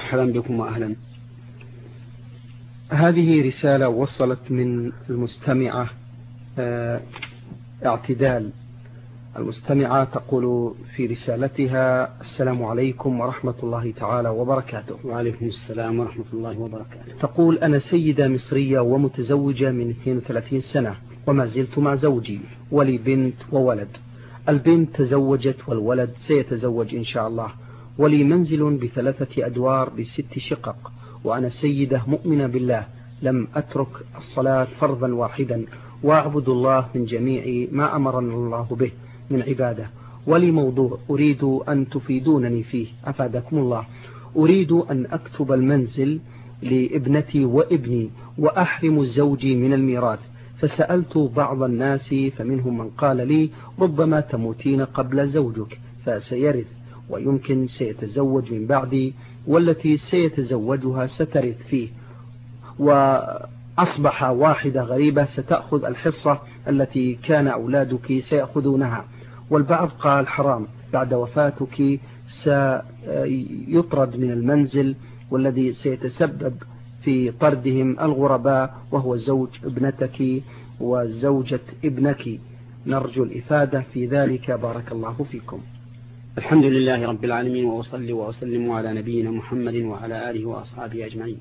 مرحبا بكم وأهلا. هذه رسالة وصلت من المستمعة اعتدال. المستمعة تقول في رسالتها: السلام عليكم ورحمة الله تعالى وبركاته. وعليكم السلام ورحمة الله وبركاته. تقول: أنا سيدة مصرية ومتزوجة من 32 سنة وما زلت مع زوجي ولي بنت وولد. البنت تزوجت والولد سيتزوج إن شاء الله، ولي منزل ب3 أدوار ب6 شقق، وأنا سيدة مؤمنة بالله، لم أترك الصلاة فرضا واحدا، وأعبد الله من جميع ما أمرنا الله به من عبادة. ولي موضوع أريد أن تفيدونني فيه أفادكم الله. أريد أن أكتب المنزل لابنتي وابني وأحرم زوجي من الميراث، فسألت بعض الناس فمنهم من قال لي: ربما تموتين قبل زوجك فسيرث، ويمكن سيتزوج من بعدي، والتي سيتزوجها سترث فيه، وأصبح واحدة غريبة ستأخذ الحصة التي كان أولادك سيأخذونها. والبعض قال: حرام، بعد وفاتك سيطرد من المنزل، والذي سيتسبب في طردهم الغرباء وهو زوج ابنتك وزوجة ابنك. نرجو الإفادة في ذلك، بارك الله فيكم. الحمد لله رب العالمين، وأصلي وأسلم على نبينا محمد وعلى آله وأصحابه أجمعين.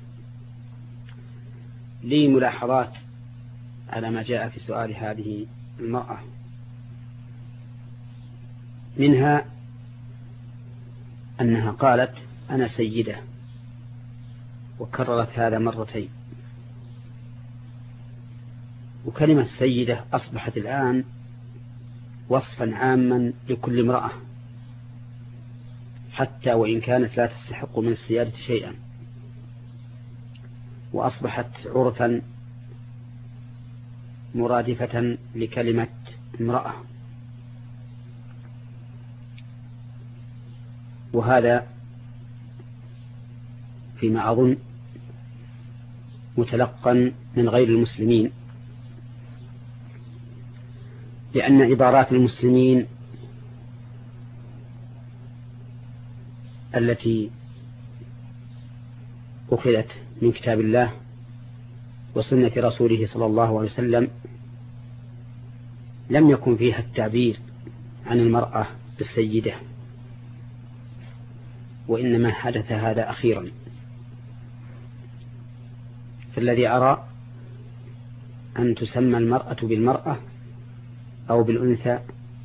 لي ملاحظات على ما جاء في سؤال هذه المرأة. منها أنها قالت: أنا سيدة، وكررت هذا مرتين. وكلمة سيدة أصبحت الآن وصفا عاما لكل امرأة، حتى وإن كانت لا تستحق من السيادة شيئا، وأصبحت عرفا مرادفة لكلمة امرأة. وهذا فيما أظن متلقا من غير المسلمين، لأن عبارات المسلمين التي أخذت من كتاب الله وسنة رسوله صلى الله عليه وسلم لم يكن فيها التعبير عن المرأة بالسيدة، وإنما حدث هذا أخيرا. فالذي أرى أن تسمى المرأة بالمرأة أو بالأنثى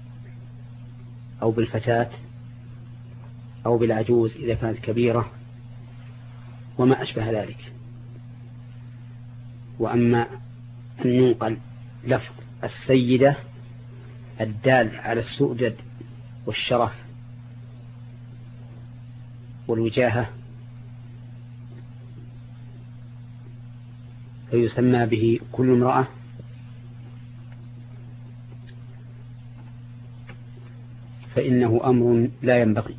أو بالفتاة أو بالعجوز إذا كانت كبيرة وما أشبه ذلك. وأما أن ينقل لفظ السيدة الدال على السؤدد والشرف والوجاهة فيسمى به كل امرأة، فإنه أمر لا ينبغي.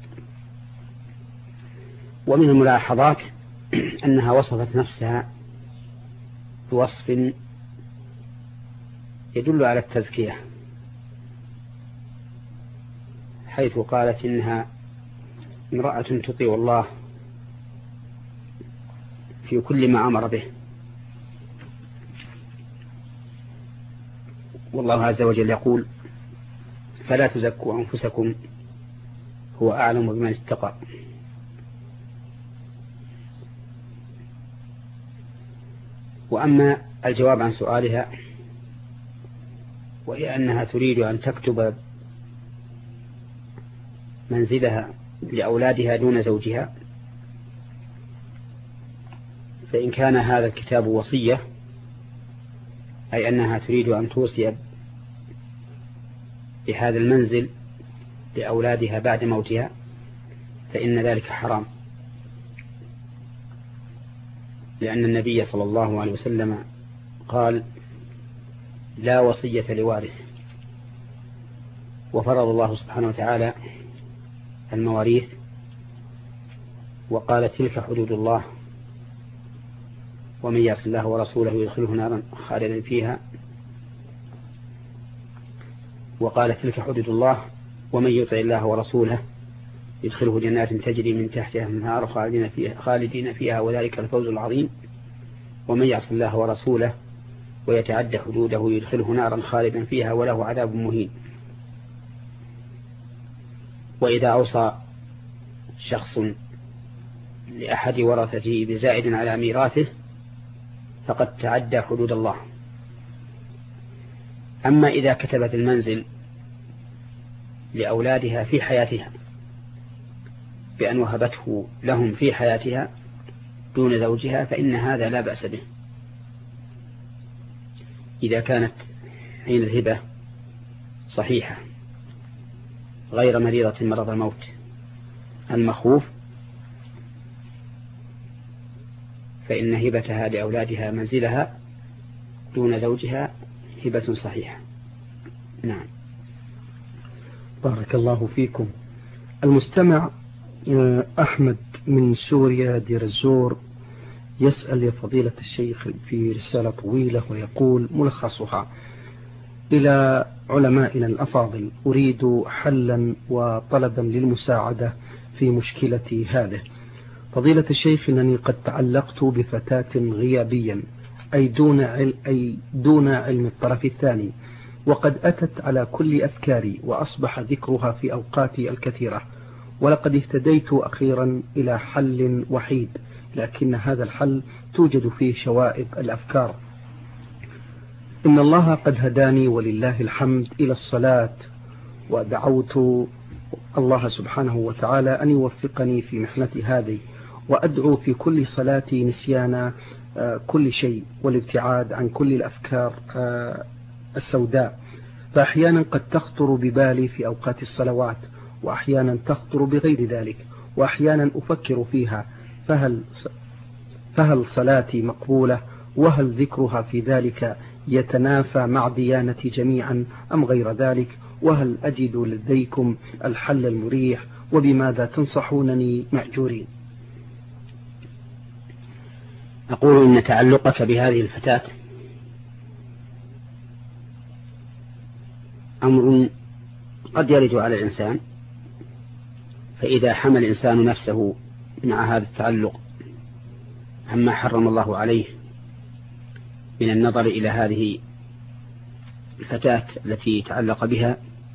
ومن الملاحظات أنها وصفت نفسها بوصف يدل على التزكية، حيث قالت إنها امرأة تطيع الله في كل ما أمر به. والله عز وجل يقول: فلا تزكوا أنفسكم هو أعلم بمن اتقى. وأما الجواب عن سؤالها، وهي أنها تريد أن تكتب منزلها لأولادها دون زوجها، فإن كان هذا الكتاب وصية، أي أنها تريد أن توصي بهذا المنزل لأولادها بعد موتها، فإن ذلك حرام، لأن النبي صلى الله عليه وسلم قال: لا وصية لوارث. وفرض الله سبحانه وتعالى المواريث وقال: تلك حدود الله، ومن يعص الله ورسوله يدخله نارا خالدا فيها. وقال: تلك حدود الله، ومن يطع الله ورسوله يدخله جنات تجري من تحتها الأنهار خالدين فيها وذلك الفوز العظيم. ومن يعص الله ورسوله ويتعدى حدوده يدخله نارا خالدا فيها وله عذاب مهين. وإذا أوصى شخص لأحد ورثته بزائد على ميراثه فقد تعدى حدود الله. أما إذا كتبت المنزل لأولادها في حياتها بأن وهبته لهم في حياتها دون زوجها فإن هذا لا بأس به إذا كانت حين الهبة صحيحة غير مريضة مرض الموت المخوف، فإن هبتها لأولادها منزلها دون زوجها هبة صحيحة. نعم. بارك الله فيكم. المستمع أحمد من سوريا دير الزور يسأل يا فضيلة الشيخ في رسالة طويلة ويقول ملخصها: إلى علمائنا الأفاضل، أريد حلا وطلبا للمساعدة في مشكلتي هذه. فضيلة الشيخ، إنني قد تعلقت بفتاة غيابيا أي دون علم الطرف الثاني، وقد أتت على كل أفكاري وأصبح ذكرها في أوقاتي الكثيرة، ولقد اهتديت أخيرا إلى حل وحيد، لكن هذا الحل توجد فيه شوائب الأفكار. إن الله قد هداني ولله الحمد إلى الصلاة، ودعوت الله سبحانه وتعالى أن يوفقني في محنتي هذه، وأدعو في كل صلاتي نسيان كل شيء والابتعاد عن كل الأفكار السوداء، فأحيانا قد تخطر ببالي في أوقات الصلوات، وأحيانا تخطر بغير ذلك، وأحيانا أفكر فيها فهل صلاتي مقبولة، وهل ذكرها في ذلك يتنافى مع ديانتي جميعا أم غير ذلك، وهل أجد لديكم الحل المريح، وبماذا تنصحونني مأجورين؟ أقول إن تعلقك بهذه الفتاة أمر قد يرد على الإنسان، فإذا حمل الإنسان نفسه مع هذا التعلق عما حرم الله عليه من النظر إلى هذه الفتاة التي تعلق بها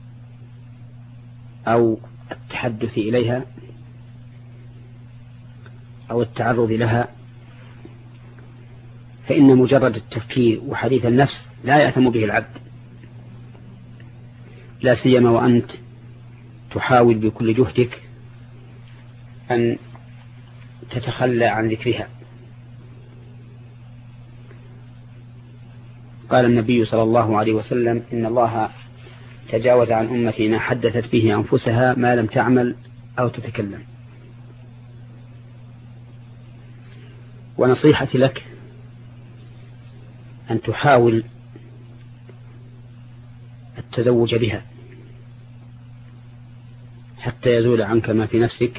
أو التحدث إليها أو التعرض لها، فإن مجرد التفكير وحديث النفس لا يأثم به العبد، لا سيما وأنت تحاول بكل جهدك أن تتخلى عن ذكرها. قال النبي صلى الله عليه وسلم: إن الله تجاوز عن أمتي ما حدثت به أنفسها ما لم تعمل أو تتكلم. ونصيحتي لك أن تحاول التزوج بها حتى يزول عنك ما في نفسك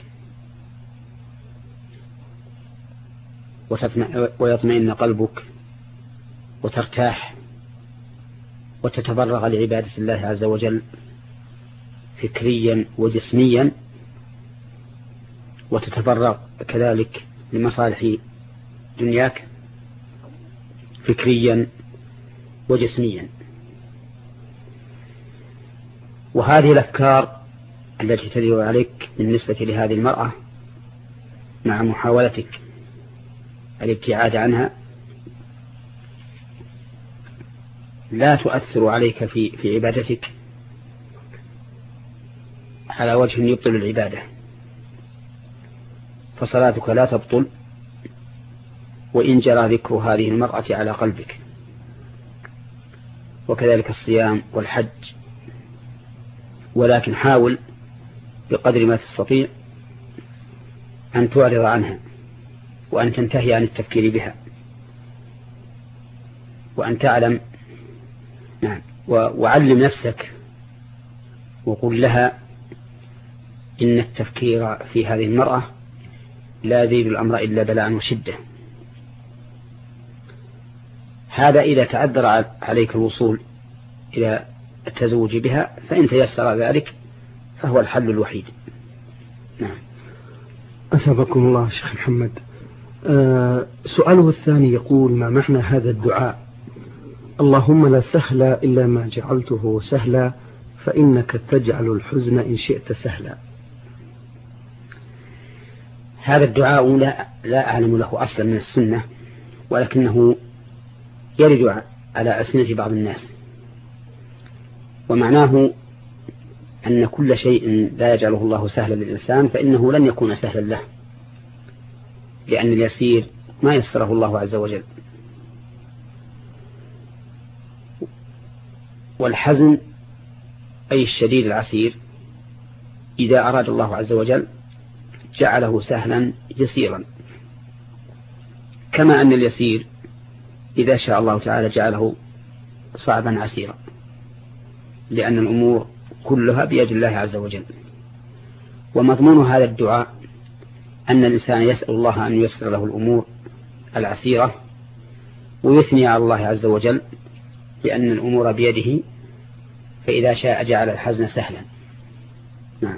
ويطمئن قلبك وترتاح وتتفرغ لعبادة الله عز وجل فكريا وجسميا، وتتفرغ كذلك لمصالح دنياك فكريا وجسميا. وهذه الأفكار التي تدور عليك بالنسبة لهذه المرأة مع محاولتك الابتعاد عنها لا تؤثر عليك في عبادتك على وجه يبطل العبادة، فصلاتك لا تبطل وإن جرى ذكر هذه المرأة على قلبك، وكذلك الصيام والحج. ولكن حاول بقدر ما تستطيع أن تعرض عنها وأن تنتهي عن التفكير بها، وأن تعلم وعلم نفسك وقل لها إن التفكير في هذه المرأة لا يزيد الأمر إلا بلاء وشدة. هذا إذا تعذر عليك الوصول إلى التزوج بها، فإن تيسر ذلك فهو الحل الوحيد. نعم. أثابكم الله شيخ محمد. سؤاله الثاني يقول: ما معنى هذا الدعاء: اللهم لا سهل إلا ما جعلته سهلا فإنك تجعل الحزن إن شئت سهلا؟ هذا الدعاء لا أعلم له أصلا من السنة، ولكنه يرد على ألسنة بعض الناس، ومعناه أن كل شيء لا يجعله الله سهلا للإنسان فإنه لن يكون سهلا له، لأن اليسير ما يسره الله عز وجل. والحزن أي الشديد العسير إذا أراد الله عز وجل جعله سهلا يسيرا، كما أن اليسير إذا شاء الله تعالى جعله صعبا عسيرا، لأن الأمور كلها بيد الله عز وجل. ومضمون هذا الدعاء أن الإنسان يسأل الله أن ييسر له الأمور العسيرة، ويثني على الله عز وجل بأن الأمور بيده، فإذا شاء جعل الحزن سهلا. نعم.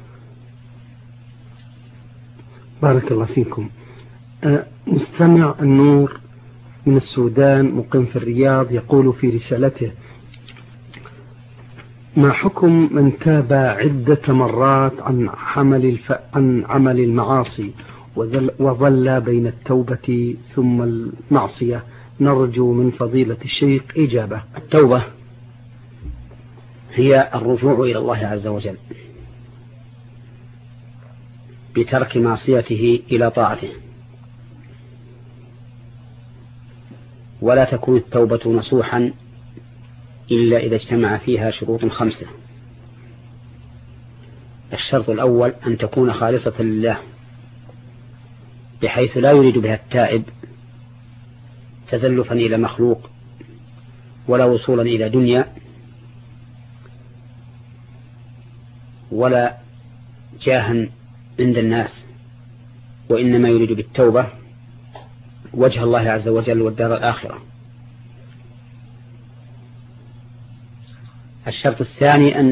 بارك الله فيكم. مستمع النور من السودان مقيم في الرياض يقول في رسالته: ما حكم من تاب عدة مرات عن عمل المعاصي وظل بين التوبة ثم المعصية؟ نرجو من فضيلة الشيخ إجابة. التوبة هي الرجوع إلى الله عز وجل بترك معصيته إلى طاعته، ولا تكون التوبة نصوحا إلا إذا اجتمع فيها شروط 5. الشرط الأول أن تكون خالصة لله، بحيث لا يريد بها التائب تزلفا إلى مخلوق ولا وصولا إلى دنيا ولا جاها عند الناس، وإنما يريد بالتوبة وجه الله عز وجل والدار الآخرة. الشرط الثاني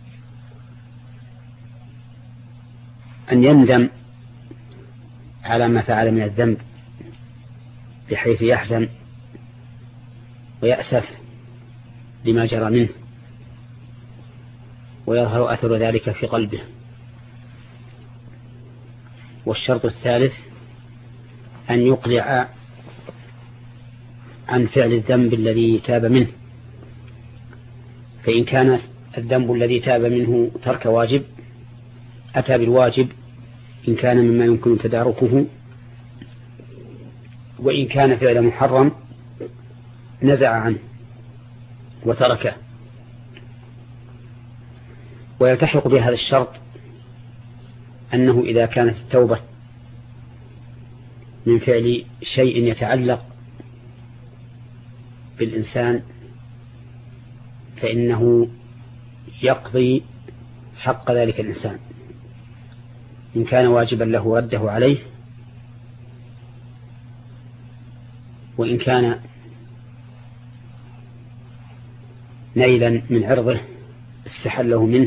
أن يندم على ما فعل من الذنب، بحيث يحزن ويأسف لما جرى منه ويظهر أثر ذلك في قلبه. والشرط الثالث أن يقلع عن فعل الذنب الذي تاب منه، فإن كان الذنب الذي تاب منه ترك واجب أتى بالواجب إن كان مما يمكن تداركه، وإن كان فعل محرم نزع عنه وتركه. ويلتحق بهذا الشرط أنه إذا كانت التوبة من فعل شيء يتعلق بالإنسان فإنه يقضي حق ذلك الإنسان، إن كان واجبا له رده عليه، وإن كان نيلا من عرضه استحله منه.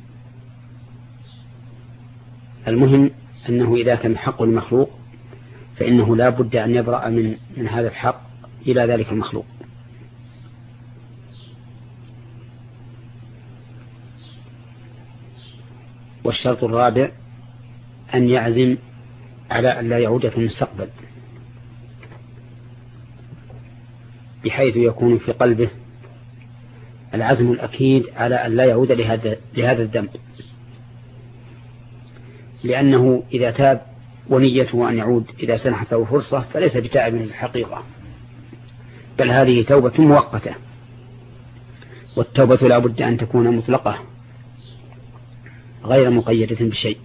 المهم أنه إذا كان حق المخلوق فإنه لا بد أن يبرأ من هذا الحق إلى ذلك المخلوق. والشرط الرابع أن يعزم على أن لا يعود في المستقبل، بحيث يكون في قلبه العزم الأكيد على أن لا يعود لهذا الذنب، لأنه إذا تاب ونيته أن يعود إذا سنحت له فرصة فليس بتائب من الحقيقة، بل هذه توبة مؤقتة. والتوبة لا بد أن تكون مطلقة غير مقيدة بشيء.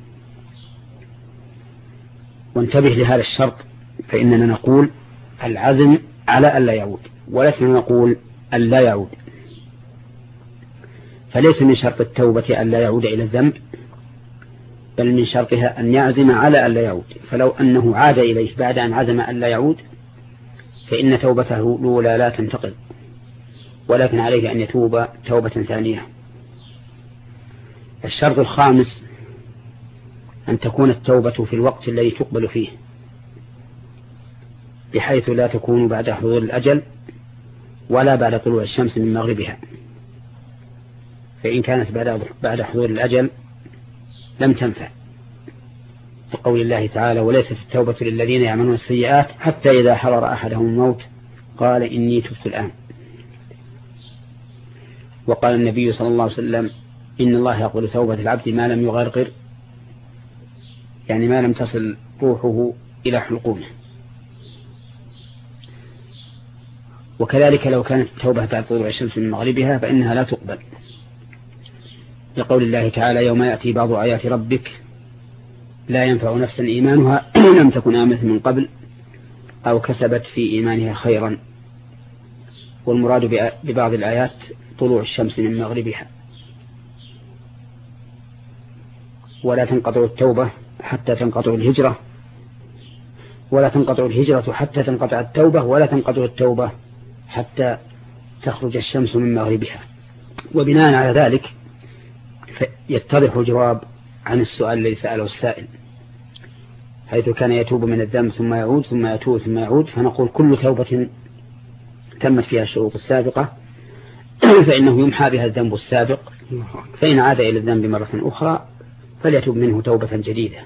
وانتبه لهذا الشرط، فإننا نقول العزم على أن لا يعود، ولسنا نقول أن لا يعود. فليس من شرط التوبة أن لا يعود إلى الذنب، بل من شرطها أن يعزم على أن لا يعود. فلو أنه عاد إليه بعد أن عزم أن لا يعود فإن توبته الأولى لا تنتقل، ولكن عليه أن يتوب توبة ثانية. الشرط الخامس أن تكون التوبة في الوقت الذي تقبل فيه، بحيث لا تكون بعد حضور الأجل ولا بعد طلوع الشمس من مغربها. فإن كانت بعد حضور الأجل لم تنفع، لقول الله تعالى: وليست التوبة للذين يعملون السيئات حتى إذا حضر أحدهم الموت قال إني تبت الآن. وقال النبي صلى الله عليه وسلم: إن الله يقبل توبة العبد ما لم يغرغر، يعني ما لم تصل روحه إلى حلقومه. وكذلك لو كانت التوبة بعد طلوع الشمس من مغربها فإنها لا تقبل، لقول الله تعالى: يوم يأتي بعض آيات ربك لا ينفع نفسا إيمانها لم تكن آمنت من قبل أو كسبت في إيمانها خيرا. والمراد ببعض الآيات طلوع الشمس من مغربها. ولا تنقطع التوبة حتى تنقطع الهجرة، ولا تنقطع الهجرة حتى تنقطع التوبة، ولا تنقطع التوبة حتى تخرج الشمس من مغربها. وبناء على ذلك يتضح الجواب عن السؤال الذي سأله السائل، حيث كان يتوب من الذنب ثم يعود ثم يتوب ثم يعود، فنقول: كل توبة تمت فيها الشروط السابقة فإنه يمحى بها الذنب السابق، فإن عاد إلى الذنب مرة أخرى فليتوب منه توبة جديدة.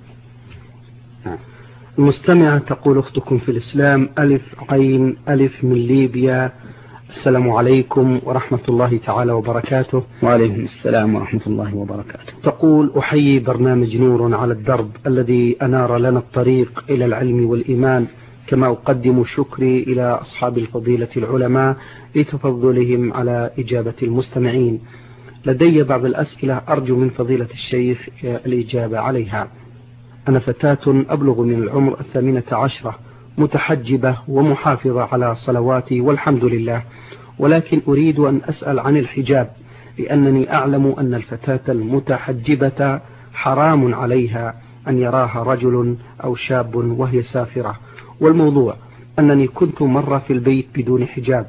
المستمعة تقول: أختكم في الإسلام ألف عين ألف من ليبيا، السلام عليكم ورحمة الله تعالى وبركاته. وعليكم السلام ورحمة الله وبركاته. تقول: أحيي برنامج نور على الدرب الذي أنار لنا الطريق إلى العلم والإيمان، كما أقدم شكري إلى أصحاب الفضيلة العلماء لتفضلهم على إجابة المستمعين. لدي بعض الأسئلة أرجو من فضيلة الشيخ الإجابة عليها. أنا فتاة أبلغ من العمر 18، متحجبة ومحافظة على صلواتي والحمد لله، ولكن أريد أن أسأل عن الحجاب، لأنني أعلم أن الفتاة المتحجبة حرام عليها أن يراها رجل أو شاب وهي سافرة. والموضوع أنني كنت مرة في البيت بدون حجاب،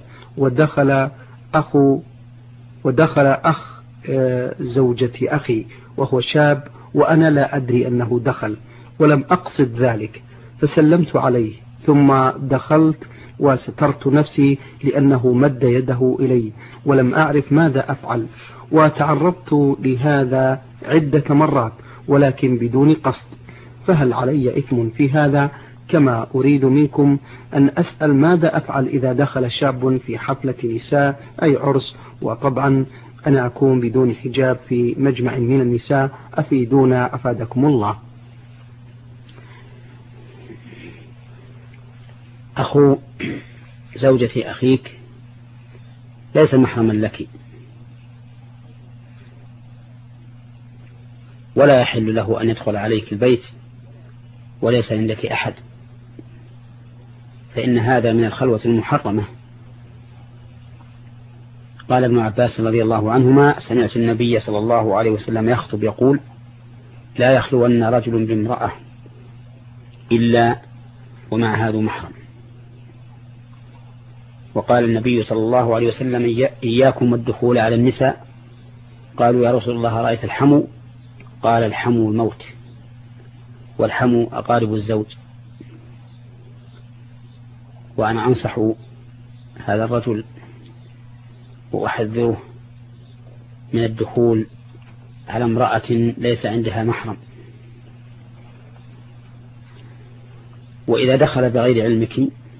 ودخل أخ زوجة أخي وهو شاب، وأنا لا أدري أنه دخل ولم أقصد ذلك، فسلمت عليه ثم دخلت وسترت نفسي لأنه مد يده إلي ولم أعرف ماذا أفعل، وتعرضت لهذا عدة مرات ولكن بدون قصد، فهل علي إثم في هذا؟ كما أريد منكم أن أسأل ماذا أفعل إذا دخل شاب في حفلة نساء أي عرس، وطبعا أنا أكون بدون حجاب في مجمع من النساء، أفيدونا أفادكم الله. أخو زوجة أخيك ليس محرما لك، ولا يحل له أن يدخل عليك البيت وليس عندك أحد، فإن هذا من الخلوة المحرمة. قال ابن عباس رضي الله عنهما: سمعت النبي صلى الله عليه وسلم يخطب يقول: لا يخلون رجل بامرأة إلا ومعها ذو محرم. وقال النبي صلى الله عليه وسلم: إياكم والدخول على النساء. قالوا: يا رسول الله رأيت الحمو؟ قال: الحمو الموت، والحمو أقارب الزوج. وأنا أنصح هذا الرجل وأحذره من الدخول على امرأة ليس عندها محرم. وإذا دخل بغير علمك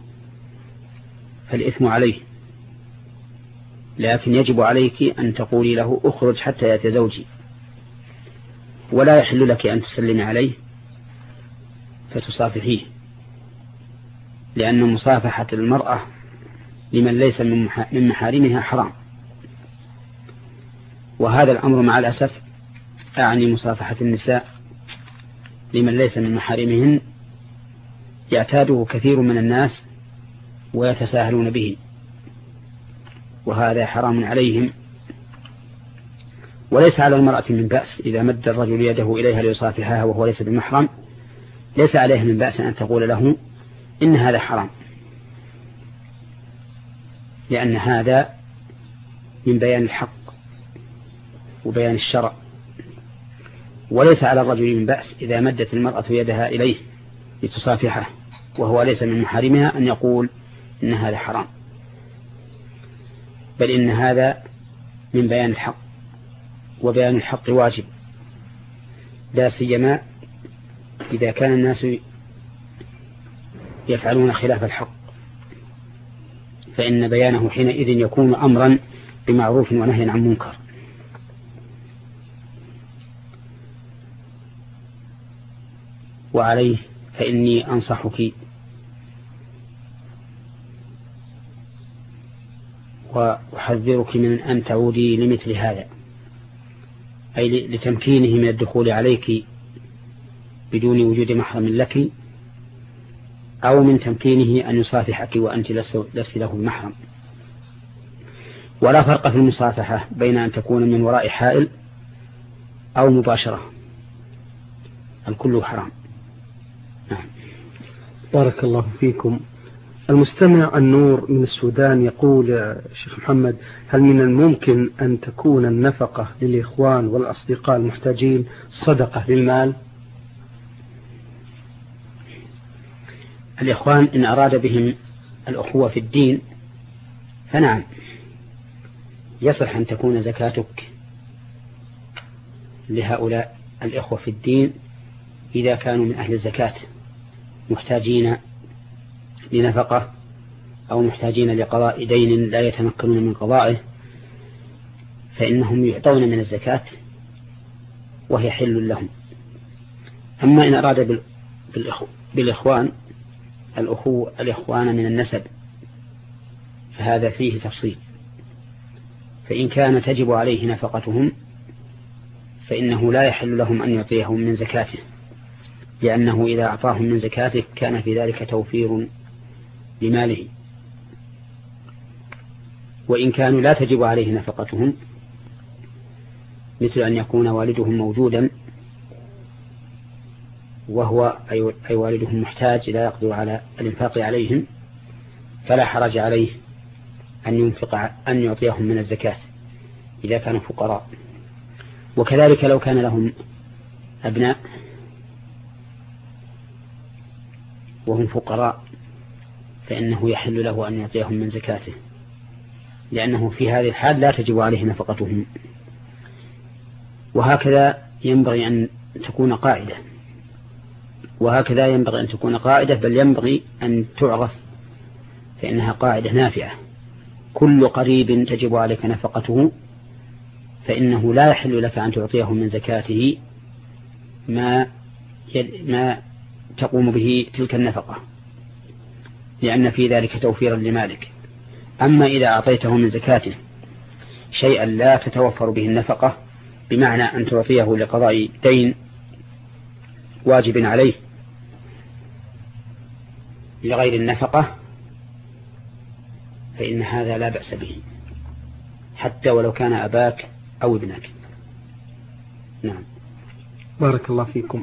فالإثم عليه، لكن يجب عليك أن تقولي له: أخرج حتى يأتي زوجي. ولا يحل لك أن تسلمي عليه فتصافحيه، لأن مصافحة المرأة لمن ليس من محارمها حرام. وهذا الأمر مع الأسف أعني مصافحة النساء لمن ليس من محارمهن يعتاده كثير من الناس ويتساهلون به، وهذا حرام عليهم. وليس على المرأة من بأس إذا مد الرجل يده إليها ليصافحها وهو ليس بمحرم، ليس عليها من بأس أن تقول له إن هذا حرام، لأن هذا من بيان الحق وبيان الشرع. وليس على الرجل من بأس إذا مدت المرأة يدها إليه لتصافحه وهو ليس من محارمها أن يقول إن هذا حرام، بل إن هذا من بيان الحق، وبيان الحق واجب، لا سيما إذا كان الناس يفعلون خلاف الحق، فإن بيانه حينئذ يكون أمرا بمعروف ونهي عن منكر. وعليه فإني أنصحك وأحذرك من أن تعودي لمثل هذا، أي لتمكينه من الدخول عليك بدون وجود محرم لك، أو من تمكينه أن يصافحك وأنت لست له المحرم. ولا فرق في المصافحة بين أن تكون من وراء حائل أو مباشرة، الكل حرام. نعم. بارك الله فيكم. المستمع النور من السودان يقول: يا شيخ محمد، هل من الممكن أن تكون النفقة للإخوان والأصدقاء المحتاجين صدقة للمال؟ الإخوان إن أراد بهم الأخوة في الدين فنعم، يصح أن تكون زكاتك لهؤلاء الإخوة في الدين إذا كانوا من أهل الزكاة محتاجين لنفقة أو محتاجين لقضاء دين لا يتمكنون من قضائه، فإنهم يعطون من الزكاة وهي حل لهم. أما إن أراد بالإخوان الإخوان من النسب فهذا فيه تفصيل، فإن كان تجب عليه نفقتهم فإنه لا يحل لهم أن يعطيهم من زكاته، لأنه إذا أعطاهم من زكاته كان في ذلك توفير لماله. وإن كانوا لا تجب عليه نفقتهم، مثل أن يكون والدهم موجودا وهو أي والدهم محتاج لا يقدر على الإنفاق عليهم، فلا حرج عليه أن يعطيهم من الزكاة إذا كانوا فقراء. وكذلك لو كان لهم أبناء وهم فقراء فإنه يحل له أن يعطيهم من زكاته، لأنه في هذه الحال لا تجب عليه نفقتهم. وهكذا ينبغي أن تكون قاعدة، بل ينبغي أن تعرف، فإنها قاعدة نافعة: كل قريب تجب عليك نفقته فإنه لا يحل لك أن تعطيه من زكاته ما تقوم به تلك النفقة، لأن في ذلك توفيرا لمالك. أما إذا أعطيته من زكاته شيئا لا تتوفر به النفقة، بمعنى أن تعطيه لقضاء دين واجب عليه لغير النفقة، فإن هذا لا بأس به حتى ولو كان أباك أو ابنك. نعم. بارك الله فيكم.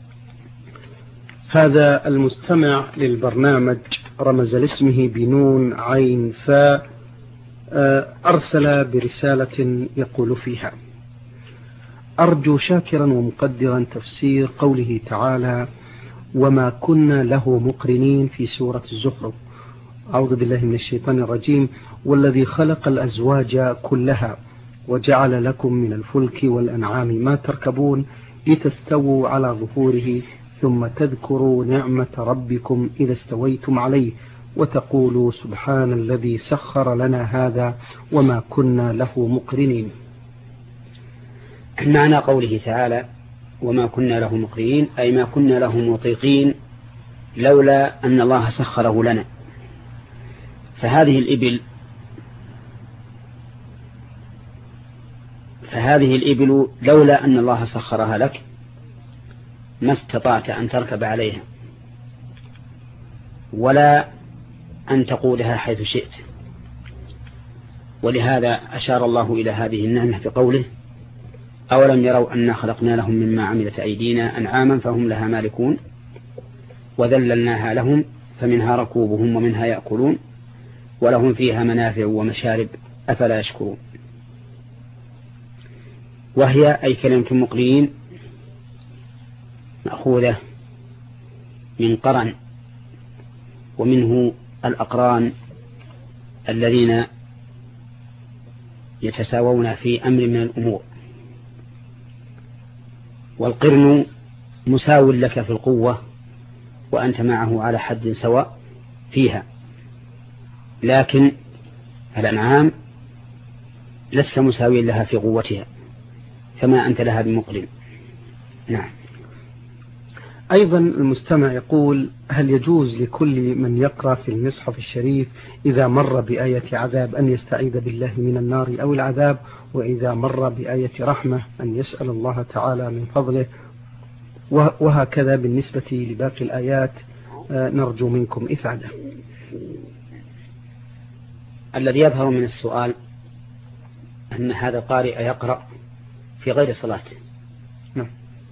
هذا المستمع للبرنامج رمز لاسمه بنون عين فاء، أرسل برسالة يقول فيها: أرجو شاكرا ومقدرا تفسير قوله تعالى: وما كنا له مقرنين في سورة الزخرف. أعوذ بالله من الشيطان الرجيم: والذي خلق الأزواج كلها وجعل لكم من الفلك والأنعام ما تركبون لتستووا على ظهوره ثم تذكروا نعمة ربكم إذا استويتم عليه وتقولوا سبحان الذي سخر لنا هذا وما كنا له مقرنين. معنى قوله تعالى وما كنا له مقرنين أي ما كنا له مطيقين لولا أن الله سخره لنا. فهذه الإبل لولا أن الله سخرها لك ما استطعت أن تركب عليها ولا أن تقودها حيث شئت. ولهذا أشار الله إلى هذه النعمة في قوله: أولم يروا أنا خلقنا لهم مما عملت أيدينا أنعاما فهم لها مالكون وذللناها لهم فمنها ركوبهم ومنها يأكلون ولهم فيها منافع ومشارب أفلا يشكرون. وهي أي كلمة مقرنين مأخوذة من قرن، ومنه الأقران الذين يتساوون في أمر من الأمور، والقرن مساو لك في القوة وأنت معه على حد سواء فيها، لكن الأنعام لست مساويا لها في قوتها، فما أنت لها بمقرن. نعم. أيضا المستمع يقول: هل يجوز لكل من يقرأ في المصحف الشريف إذا مر بآية عذاب أن يستعيذ بالله من النار أو العذاب، وإذا مر بآية رحمة أن يسأل الله تعالى من فضله، وهكذا بالنسبة لباقي الآيات؟ نرجو منكم إفادة. الذي يظهر من السؤال أن هذا القارئ يقرأ في غير صلاته. نعم.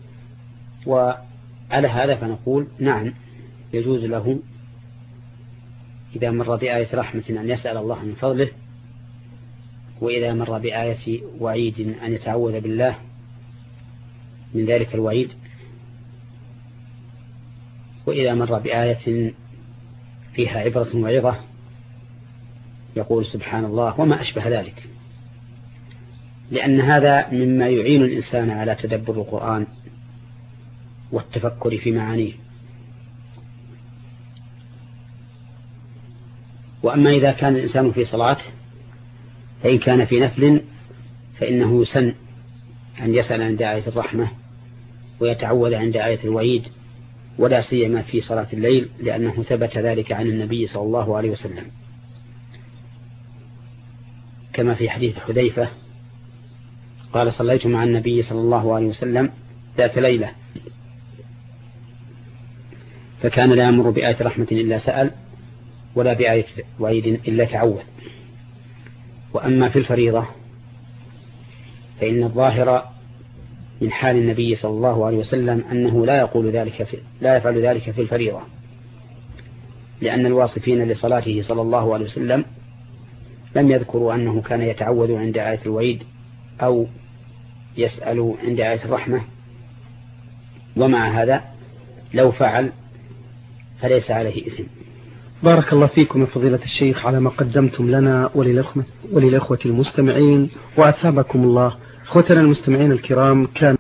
وعلى هذا فنقول نعم، يجوز له إذا مر بآية رحمة أن يسأل الله من فضله، وإذا مر بآية وعيد أن يتعوذ بالله من ذلك الوعيد، وإذا مر بآية فيها عبرة وعظة يقول سبحان الله وما أشبه ذلك، لأن هذا مما يعين الإنسان على تدبر القرآن والتفكر في معانيه. وأما إذا كان الإنسان في صلاة، فإن كان في نفل فإنه يسن أن يسأل عند آية الرحمة ويتعوذ عند آية الوعيد، ولا سيما في صلاة الليل، لأنه ثبت ذلك عن النبي صلى الله عليه وسلم، كما في حديث حذيفة قال: صليت مع النبي صلى الله عليه وسلم ذات ليلة فكان لا يمر بآية رحمة إلا سأل، ولا بآية وعيد إلا تعوذ. وأما في الفريضة فإن الظاهر من حال النبي صلى الله عليه وسلم أنه لا يفعل ذلك في الفريضة، لأن الواصفين لصلاته صلى الله عليه وسلم لم يذكروا أنه كان يتعوذ عند آية الوعيد أو يسأل عند آية الرحمة. ومع هذا لو فعل فليس عليه إثم. بارك الله فيكم يا فضيلة الشيخ على ما قدمتم لنا وللأخوة المستمعين، وأثابكم الله. أخوتنا المستمعين الكرام، كان